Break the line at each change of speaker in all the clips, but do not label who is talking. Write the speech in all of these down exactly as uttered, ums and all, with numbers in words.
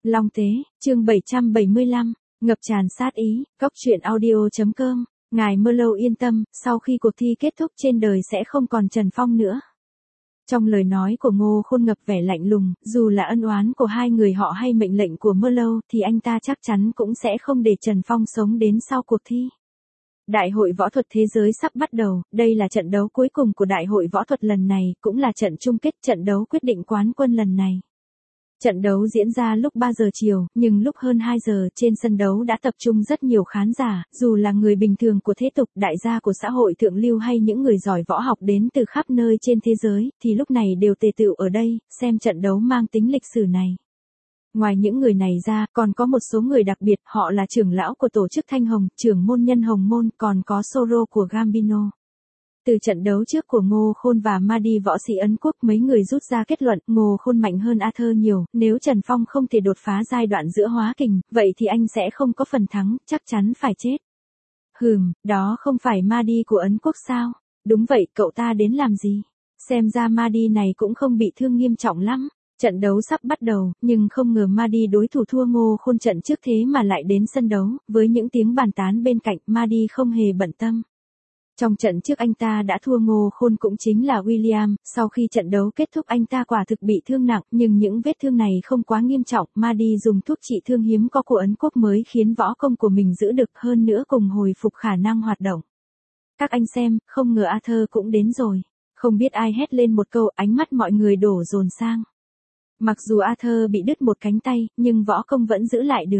Long Tế, chương bảy trăm bảy mươi lăm, ngập tràn sát ý, cóc truyện audio chấm com. Ngài Mơ Lâu yên tâm, sau khi cuộc thi kết thúc trên đời sẽ không còn Trần Phong nữa. Trong lời nói của Ngô Khôn ngập vẻ lạnh lùng, dù là ân oán của hai người họ hay mệnh lệnh của Mơ Lâu thì anh ta chắc chắn cũng sẽ không để Trần Phong sống đến sau cuộc thi. Đại hội võ thuật thế giới sắp bắt đầu, đây là trận đấu cuối cùng của đại hội võ thuật lần này, cũng là trận chung kết, trận đấu quyết định quán quân lần này. Trận đấu diễn ra lúc ba giờ chiều, nhưng lúc hơn hai giờ trên sân đấu đã tập trung rất nhiều khán giả, dù là người bình thường của thế tục, đại gia của xã hội thượng lưu hay những người giỏi võ học đến từ khắp nơi trên thế giới, thì lúc này đều tề tựu ở đây, xem trận đấu mang tính lịch sử này. Ngoài những người này ra, còn có một số người đặc biệt, họ là trưởng lão của tổ chức Thanh Hồng, trưởng môn nhân Hồng Môn, còn có Soro của Gambino. Từ trận đấu trước của Ngô Khôn và Mahdi võ sĩ Ấn Quốc, mấy người rút ra kết luận Ngô Khôn mạnh hơn Arthur nhiều, nếu Trần Phong không thể đột phá giai đoạn giữa hóa kình, vậy thì anh sẽ không có phần thắng, chắc chắn phải chết. Hừm, đó không phải Mahdi của Ấn Quốc sao? Đúng vậy, cậu ta đến làm gì? Xem ra Mahdi này cũng không bị thương nghiêm trọng lắm. Trận đấu sắp bắt đầu, nhưng không ngờ Mahdi đối thủ thua Ngô Khôn trận trước thế mà lại đến sân đấu, với những tiếng bàn tán bên cạnh, Mahdi không hề bận tâm. Trong trận trước anh ta đã thua Ngô Khôn cũng chính là William, sau khi trận đấu kết thúc anh ta quả thực bị thương nặng, nhưng những vết thương này không quá nghiêm trọng, Mahdi dùng thuốc trị thương hiếm có của Ấn Quốc mới khiến võ công của mình giữ được, hơn nữa cùng hồi phục khả năng hoạt động. Các anh xem, không ngờ Arthur cũng đến rồi. Không biết ai hét lên một câu, ánh mắt mọi người đổ dồn sang. Mặc dù Arthur bị đứt một cánh tay, nhưng võ công vẫn giữ lại được.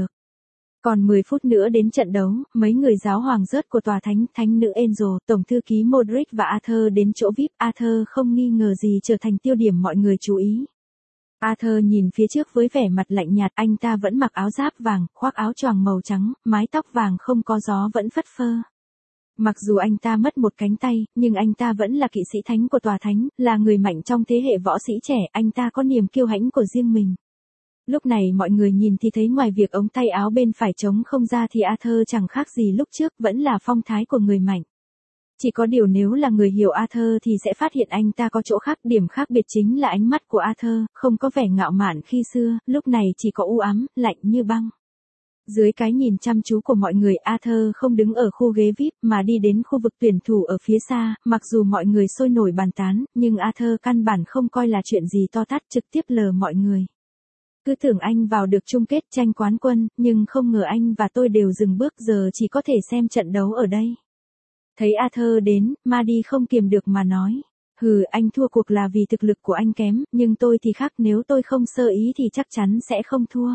Còn mười phút nữa đến trận đấu, mấy người giáo hoàng rớt của tòa thánh, thánh nữ Angel, tổng thư ký Modric và Arthur đến chỗ vi ai pi, Arthur không nghi ngờ gì trở thành tiêu điểm mọi người chú ý. Arthur nhìn phía trước với vẻ mặt lạnh nhạt, anh ta vẫn mặc áo giáp vàng, khoác áo choàng màu trắng, mái tóc vàng không có gió vẫn phất phơ. Mặc dù anh ta mất một cánh tay, nhưng anh ta vẫn là kỵ sĩ thánh của tòa thánh, là người mạnh trong thế hệ võ sĩ trẻ, anh ta có niềm kiêu hãnh của riêng mình. Lúc này mọi người nhìn thì thấy ngoài việc ống tay áo bên phải trống không ra thì Arthur chẳng khác gì lúc trước, vẫn là phong thái của người mạnh. Chỉ có điều nếu là người hiểu Arthur thì sẽ phát hiện anh ta có chỗ khác, điểm khác biệt chính là ánh mắt của Arthur, không có vẻ ngạo mạn khi xưa, lúc này chỉ có u ám, lạnh như băng. Dưới cái nhìn chăm chú của mọi người, Arthur không đứng ở khu ghế vi ai pi mà đi đến khu vực tuyển thủ ở phía xa, mặc dù mọi người sôi nổi bàn tán, nhưng Arthur căn bản không coi là chuyện gì to tát, trực tiếp lờ mọi người. Cứ tưởng anh vào được chung kết tranh quán quân, nhưng không ngờ anh và tôi đều dừng bước, giờ chỉ có thể xem trận đấu ở đây. Thấy Arthur đến, Mahdi không kiềm được mà nói. Hừ, anh thua cuộc là vì thực lực của anh kém, nhưng tôi thì khác, nếu tôi không sơ ý thì chắc chắn sẽ không thua.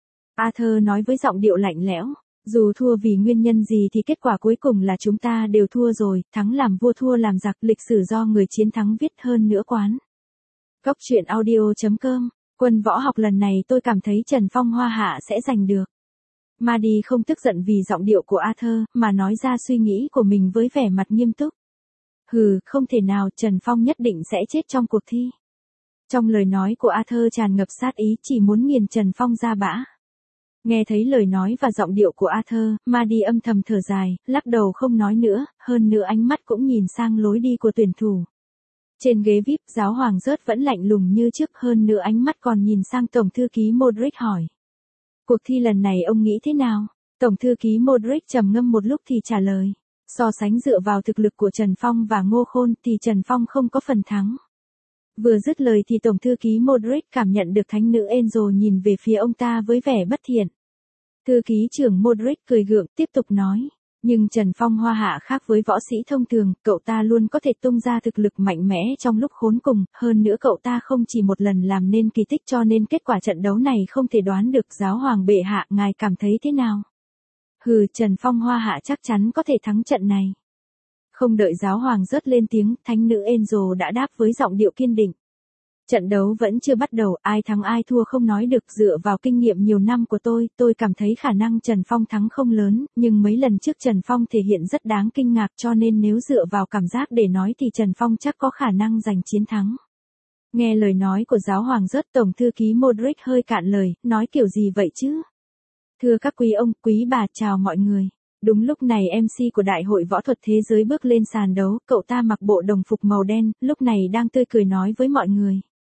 Arthur nói với giọng điệu lạnh lẽo. Dù thua vì nguyên nhân gì thì kết quả cuối cùng là chúng ta đều thua rồi, thắng làm vua thua làm giặc, lịch sử do người chiến thắng viết, hơn nữa quán. Cóc truyện audio chấm com. Quân võ học lần này tôi cảm thấy Trần Phong Hoa Hạ sẽ giành được. Mahdi không tức giận vì giọng điệu của Arthur, mà nói ra suy nghĩ của mình với vẻ mặt nghiêm túc. Hừ, không thể nào, Trần Phong nhất định sẽ chết trong cuộc thi. Trong lời nói của Arthur tràn ngập sát ý, chỉ muốn nghiền Trần Phong ra bã. Nghe thấy lời nói và giọng điệu của Arthur, Mahdi âm thầm thở dài, lắc đầu không nói nữa, hơn nữa ánh mắt cũng nhìn sang lối đi của tuyển thủ. Trên ghế vi ai pi, giáo hoàng rớt vẫn lạnh lùng như trước, hơn nữa ánh mắt còn nhìn sang tổng thư ký Modric hỏi. Cuộc thi lần này ông nghĩ thế nào? Tổng thư ký Modric trầm ngâm một lúc thì trả lời. So sánh dựa vào thực lực của Trần Phong và Ngô Khôn thì Trần Phong không có phần thắng. Vừa dứt lời thì tổng thư ký Modric cảm nhận được thánh nữ Angel nhìn về phía ông ta với vẻ bất thiện. Thư ký trưởng Modric cười gượng, tiếp tục nói. Nhưng Trần Phong Hoa Hạ khác với võ sĩ thông thường, cậu ta luôn có thể tung ra thực lực mạnh mẽ trong lúc khốn cùng, hơn nữa cậu ta không chỉ một lần làm nên kỳ tích, cho nên kết quả trận đấu này không thể đoán được. Giáo hoàng bệ hạ, ngài cảm thấy thế nào? Hừ, Trần Phong Hoa Hạ chắc chắn có thể thắng trận này. Không đợi giáo hoàng rớt lên tiếng, thánh nữ Angel đã đáp với giọng điệu kiên định. Trận đấu vẫn chưa bắt đầu, ai thắng ai thua không nói được, dựa vào kinh nghiệm nhiều năm của tôi, tôi cảm thấy khả năng Trần Phong thắng không lớn, nhưng mấy lần trước Trần Phong thể hiện rất đáng kinh ngạc, cho nên nếu dựa vào cảm giác để nói thì Trần Phong chắc có khả năng giành chiến thắng. Nghe lời nói của giáo hoàng rớt, tổng thư ký Modric hơi cạn lời, nói kiểu gì vậy chứ? Thưa các quý ông, quý bà, chào mọi người. Đúng lúc này em xê của Đại hội Võ thuật Thế giới bước lên sàn đấu, cậu ta mặc bộ đồng phục màu đen, lúc này đang tươi cười nói với mọi người.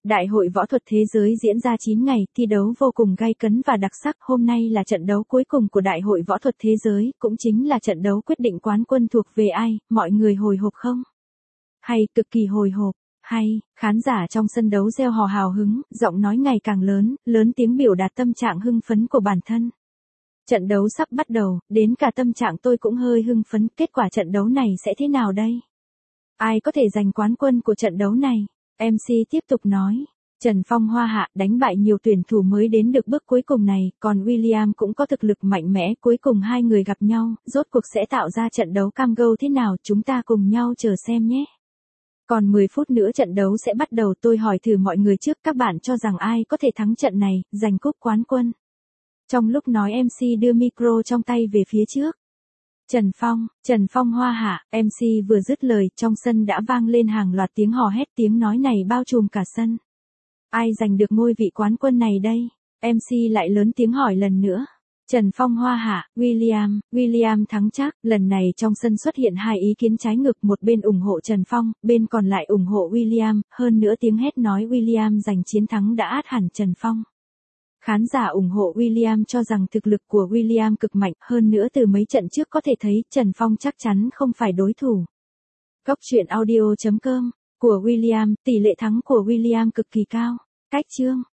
Đại hội võ thuật thế giới diễn ra chín ngày, thi đấu vô cùng gay cấn và đặc sắc. Hôm nay là trận đấu cuối cùng của Đại hội võ thuật thế giới, cũng chính là trận đấu quyết định quán quân thuộc về ai, mọi người hồi hộp không? Hay, cực kỳ hồi hộp. Hay, khán giả trong sân đấu reo hò hào hứng, giọng nói ngày càng lớn, lớn tiếng biểu đạt tâm trạng hưng phấn của bản thân. Trận đấu sắp bắt đầu, đến cả tâm trạng tôi cũng hơi hưng phấn, kết quả trận đấu này sẽ thế nào đây? Ai có thể giành quán quân của trận đấu này? em xê tiếp tục nói. Trần Phong Hoa Hạ đánh bại nhiều tuyển thủ mới đến được bước cuối cùng này, còn William cũng có thực lực mạnh mẽ, cuối cùng hai người gặp nhau, rốt cuộc sẽ tạo ra trận đấu cam go thế nào, chúng ta cùng nhau chờ xem nhé. Còn mười phút nữa trận đấu sẽ bắt đầu, tôi hỏi thử mọi người trước, các bạn cho rằng ai có thể thắng trận này, giành cúp quán quân? Trong lúc nói em xê đưa micro trong tay về phía trước. Trần Phong, Trần Phong Hoa Hạ, em xê vừa dứt lời, trong sân đã vang lên hàng loạt tiếng hò hét, tiếng nói này bao trùm cả sân. Ai giành được ngôi vị quán quân này đây? em xê lại lớn tiếng hỏi lần nữa. Trần Phong Hoa Hạ, William, William thắng chắc. Lần này trong sân xuất hiện hai ý kiến trái ngược, một bên ủng hộ Trần Phong, bên còn lại ủng hộ William, hơn nữa tiếng hét nói William giành chiến thắng đã át hẳn Trần Phong. Khán giả ủng hộ William cho rằng thực lực của William cực mạnh, hơn nữa từ mấy trận trước có thể thấy Trần Phong chắc chắn không phải đối thủ. Góc truyện audio chấm com của William, tỷ lệ thắng của William cực kỳ cao. Cách chương